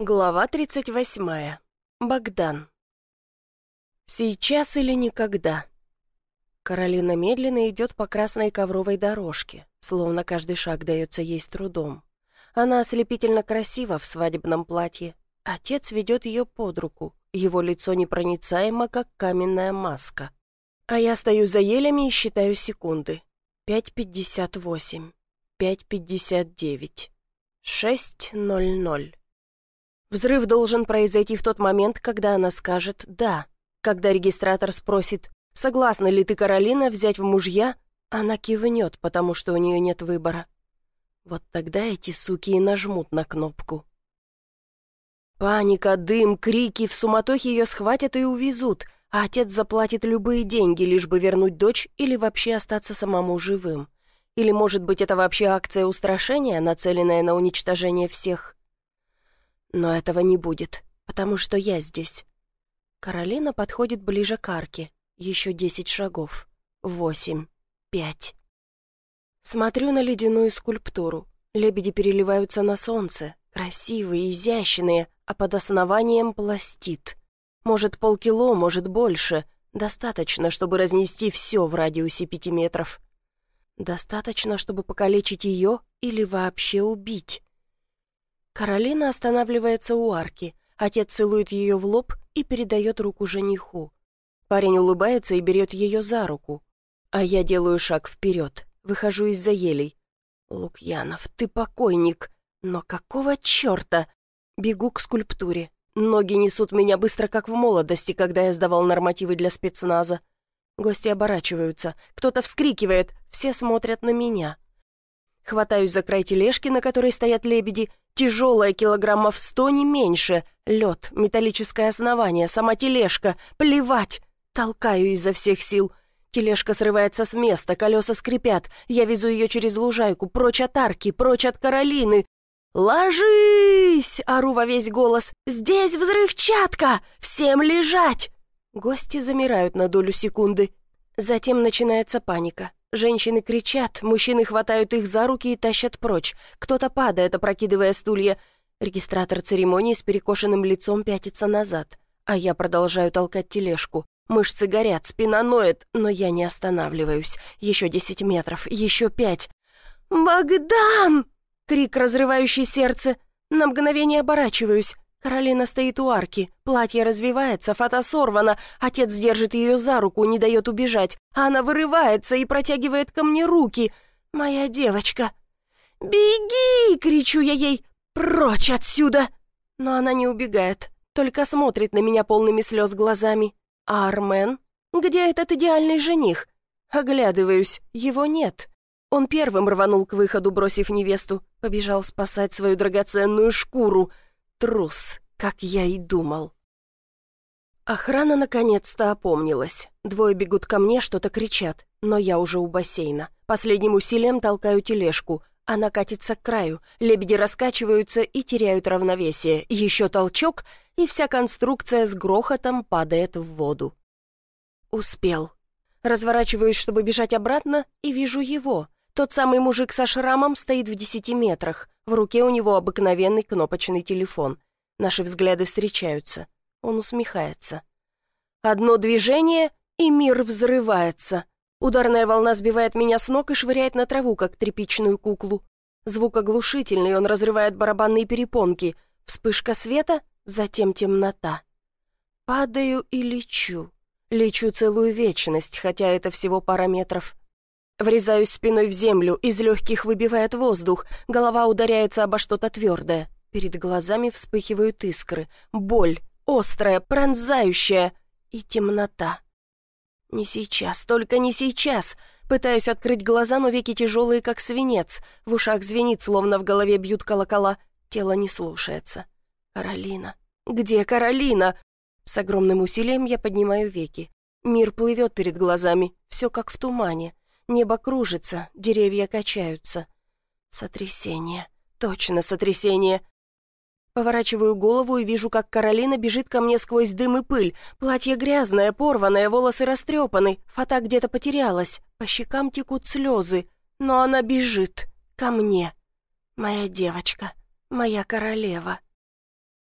Глава 38. Богдан. Сейчас или никогда. Каролина медленно идет по красной ковровой дорожке, словно каждый шаг дается ей с трудом. Она ослепительно красива в свадебном платье. Отец ведет ее под руку, его лицо непроницаемо, как каменная маска. А я стою за елями и считаю секунды. 5:58, 5:59, 6:00. Взрыв должен произойти в тот момент, когда она скажет «да». Когда регистратор спросит «согласна ли ты, Каролина, взять в мужья?», она кивнет, потому что у нее нет выбора. Вот тогда эти суки и нажмут на кнопку. Паника, дым, крики, в суматохе ее схватят и увезут, а отец заплатит любые деньги, лишь бы вернуть дочь или вообще остаться самому живым. Или, может быть, это вообще акция устрашения, нацеленная на уничтожение всех? Но этого не будет, потому что я здесь. Каролина подходит ближе к арке. Еще 10 шагов. 8, 5. Смотрю на ледяную скульптуру. Лебеди переливаются на солнце. Красивые, изящные, а под основанием пластит. Может, полкило, может, больше. Достаточно, чтобы разнести все в радиусе 5 метров. Достаточно, чтобы покалечить ее или вообще убить. Каролина останавливается у арки. Отец целует ее в лоб и передает руку жениху. Парень улыбается и берет ее за руку. А я делаю шаг вперед, выхожу из-за елей. «Лукьянов, ты покойник! Но какого черта?» Бегу к скульптуре. Ноги несут меня быстро, как в молодости, когда я сдавал нормативы для спецназа. Гости оборачиваются, кто-то вскрикивает, все смотрят на меня. Хватаюсь за край тележки, на которой стоят лебеди, тяжелая килограммов 100, не меньше, лед, металлическое основание, сама тележка, плевать, толкаю изо всех сил. Тележка срывается с места, колеса скрипят, я везу ее через лужайку, прочь от арки, прочь от Каролины. «Ложись!» — ору во весь голос. «Здесь взрывчатка! Всем лежать!» Гости замирают на долю секунды. Затем начинается паника. Женщины кричат, мужчины хватают их за руки и тащат прочь. Кто-то падает, опрокидывая стулья. Регистратор церемонии с перекошенным лицом пятится назад. А я продолжаю толкать тележку. Мышцы горят, спина ноет, но я не останавливаюсь. Еще 10 метров, еще 5. «Богдан!» — крик, разрывающий сердце. На мгновение оборачиваюсь. Каролина стоит у арки, платье развивается, фата сорвана, отец держит ее за руку, не дает убежать, а она вырывается и протягивает ко мне руки. «Моя девочка!» «Беги!» — кричу я ей. «Прочь отсюда!» Но она не убегает, только смотрит на меня полными слез глазами. «А Армен? Где этот идеальный жених?» Оглядываюсь, его нет. Он первым рванул к выходу, бросив невесту, побежал спасать свою драгоценную шкуру. Трус, как я и думал. Охрана наконец-то опомнилась. Двое бегут ко мне, что-то кричат, но я уже у бассейна. Последним усилием толкаю тележку. Она катится к краю, лебеди раскачиваются и теряют равновесие. Еще толчок, и вся конструкция с грохотом падает в воду. Успел. Разворачиваюсь, чтобы бежать обратно, и вижу его. Тот самый мужик со шрамом стоит в 10 метрах. В руке у него обыкновенный кнопочный телефон. Наши взгляды встречаются. Он усмехается. Одно движение, и мир взрывается. Ударная волна сбивает меня с ног и швыряет на траву, как тряпичную куклу. Звук оглушительный, он разрывает барабанные перепонки. Вспышка света, затем темнота. Падаю и лечу. Лечу целую вечность, хотя это всего пара метров. Врезаюсь спиной в землю, из легких выбивает воздух, голова ударяется обо что-то твердое. Перед глазами вспыхивают искры. Боль, острая, пронзающая и темнота. Не сейчас, только не сейчас. Пытаюсь открыть глаза, но веки тяжелые, как свинец. В ушах звенит, словно в голове бьют колокола. Тело не слушается. Каролина. Где Каролина? С огромным усилием я поднимаю веки. Мир плывет перед глазами, все как в тумане. Небо кружится, деревья качаются. Сотрясение. Точно сотрясение. Поворачиваю голову и вижу, как Каролина бежит ко мне сквозь дым и пыль. Платье грязное, порванное, волосы растрепаны. Фата где-то потерялась. По щекам текут слезы. Но она бежит. Ко мне. Моя девочка. Моя королева.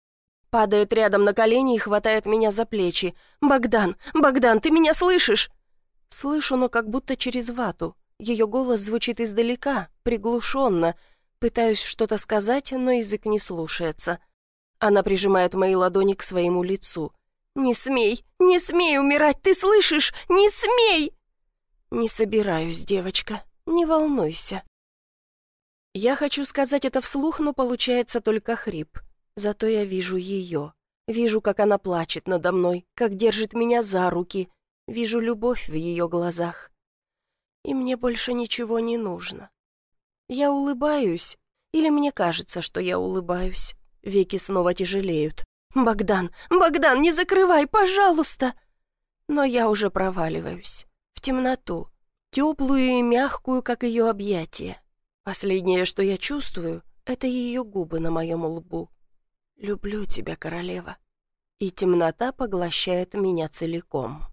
Падает рядом на колени и хватает меня за плечи. «Богдан! Богдан, ты меня слышишь?» Слышу, но как будто через вату. Ее голос звучит издалека, приглушенно. Пытаюсь что-то сказать, но язык не слушается. Она прижимает мои ладони к своему лицу. «Не смей! Не смей умирать! Ты слышишь? Не смей!» «Не собираюсь, девочка. Не волнуйся». Я хочу сказать это вслух, но получается только хрип. Зато я вижу ее. Вижу, как она плачет надо мной, как держит меня за руки. Вижу любовь в ее глазах. И мне больше ничего не нужно. Я улыбаюсь, или мне кажется, что я улыбаюсь. Веки снова тяжелеют. «Богдан, Богдан, не закрывай, пожалуйста!» Но я уже проваливаюсь. В темноту. Теплую и мягкую, как ее объятие. Последнее, что я чувствую, это ее губы на моем лбу. «Люблю тебя, королева». И темнота поглощает меня целиком.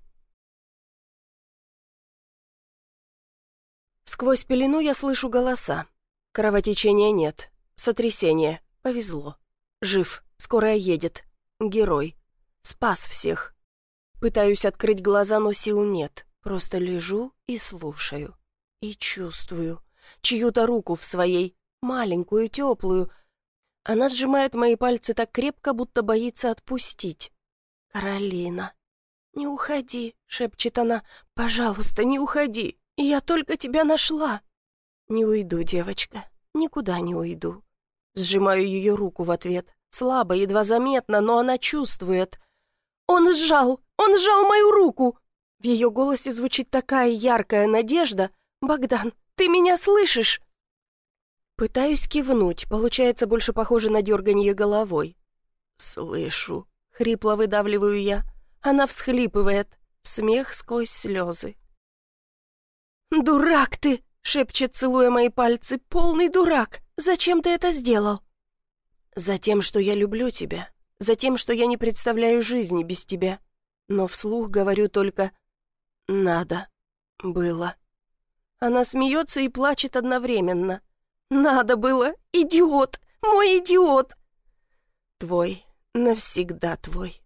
Сквозь пелену я слышу голоса. Кровотечения нет. Сотрясение. Повезло. Жив. Скорая едет. Герой. Спас всех. Пытаюсь открыть глаза, но сил нет. Просто лежу и слушаю. И чувствую. Чью-то руку в своей, маленькую, теплую. Она сжимает мои пальцы так крепко, будто боится отпустить. «Каролина». «Не уходи», — шепчет она. «Пожалуйста, не уходи. Я только тебя нашла». «Не уйду, девочка. Никуда не уйду». Сжимаю ее руку в ответ. Слабо, едва заметно, но она чувствует. Он сжал мою руку!» В ее голосе звучит такая яркая надежда. «Богдан, ты меня слышишь?» Пытаюсь кивнуть, получается больше похоже на дерганье головой. «Слышу», — хрипло выдавливаю я. Она всхлипывает, смех сквозь слезы. «Дурак ты!» — шепчет, целуя мои пальцы. «Полный дурак! Зачем ты это сделал?» «Затем, что я люблю тебя. Затем, что я не представляю жизни без тебя. Но вслух говорю только «надо было». Она смеется и плачет одновременно. «Надо было! Идиот! Мой идиот!» «Твой, навсегда твой».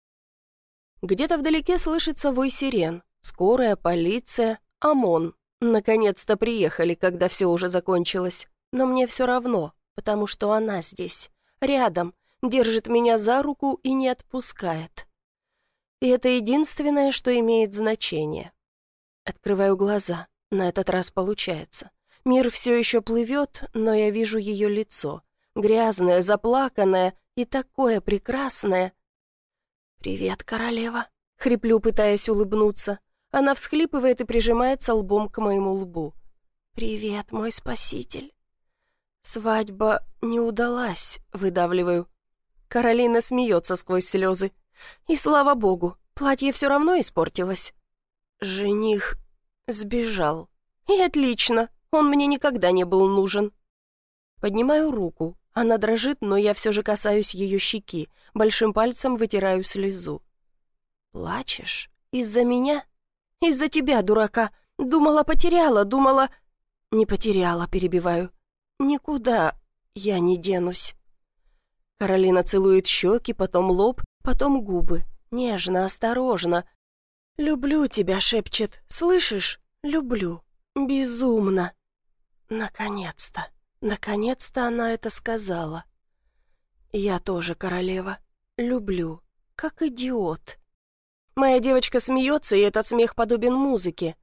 Где-то вдалеке слышится вой сирен. Скорая, полиция, ОМОН. Наконец-то приехали, когда все уже закончилось. Но мне все равно, потому что она здесь, рядом, держит меня за руку и не отпускает. И это единственное, что имеет значение. Открываю глаза. На этот раз получается. Мир все еще плывет, но я вижу ее лицо. Грязное, заплаканное и такое прекрасное. «Привет, королева», — хриплю, пытаясь улыбнуться. Она всхлипывает и прижимается лбом к моему лбу. «Привет, мой спаситель». «Свадьба не удалась», — выдавливаю. Каролина смеется сквозь слезы. «И слава богу, платье все равно испортилось». «Жених сбежал. И отлично, он мне никогда не был нужен». Поднимаю руку. Она дрожит, но я все же касаюсь ее щеки. Большим пальцем вытираю слезу. «Плачешь? Из-за меня?» «Из-за тебя, дурака. Думала, потеряла, думала...» «Не потеряла», перебиваю. «Никуда я не денусь». Каролина целует щеки, потом лоб, потом губы. Нежно, осторожно. «Люблю тебя», — шепчет. «Слышишь? Люблю. Безумно». Наконец-то. Наконец-то она это сказала. «Я тоже, королева. Люблю. Как идиот». Моя девочка смеется, и этот смех подобен музыке.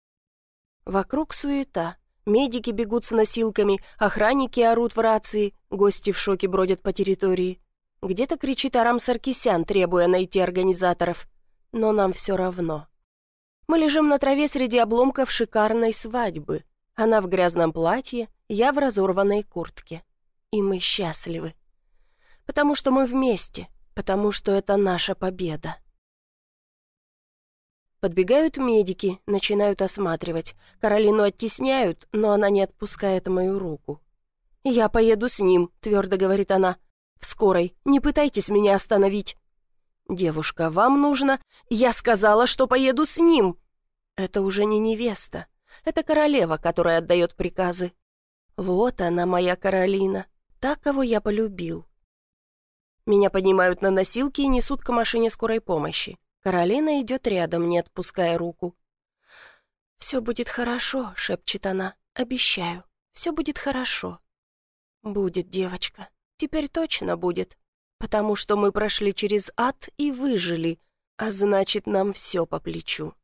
Вокруг суета. Медики бегут с носилками, охранники орут в рации, гости в шоке бродят по территории. Где-то кричит Арам Саркисян, требуя найти организаторов. Но нам все равно. Мы лежим на траве среди обломков шикарной свадьбы. Она в грязном платье, я в разорванной куртке. И мы счастливы. Потому что мы вместе, потому что это наша победа. Подбегают медики, начинают осматривать. Каролину оттесняют, но она не отпускает мою руку. «Я поеду с ним», — твердо говорит она. «В скорой. Не пытайтесь меня остановить». «Девушка, вам нужно...» «Я сказала, что поеду с ним». Это уже не невеста. Это королева, которая отдает приказы. Вот она, моя Каролина. Та, кого я полюбил. Меня поднимают на носилки и несут к машине скорой помощи. Каролина идет рядом, не отпуская руку. «Все будет хорошо», — шепчет она. «Обещаю, все будет хорошо». «Будет, девочка, теперь точно будет, потому что мы прошли через ад и выжили, а значит, нам все по плечу».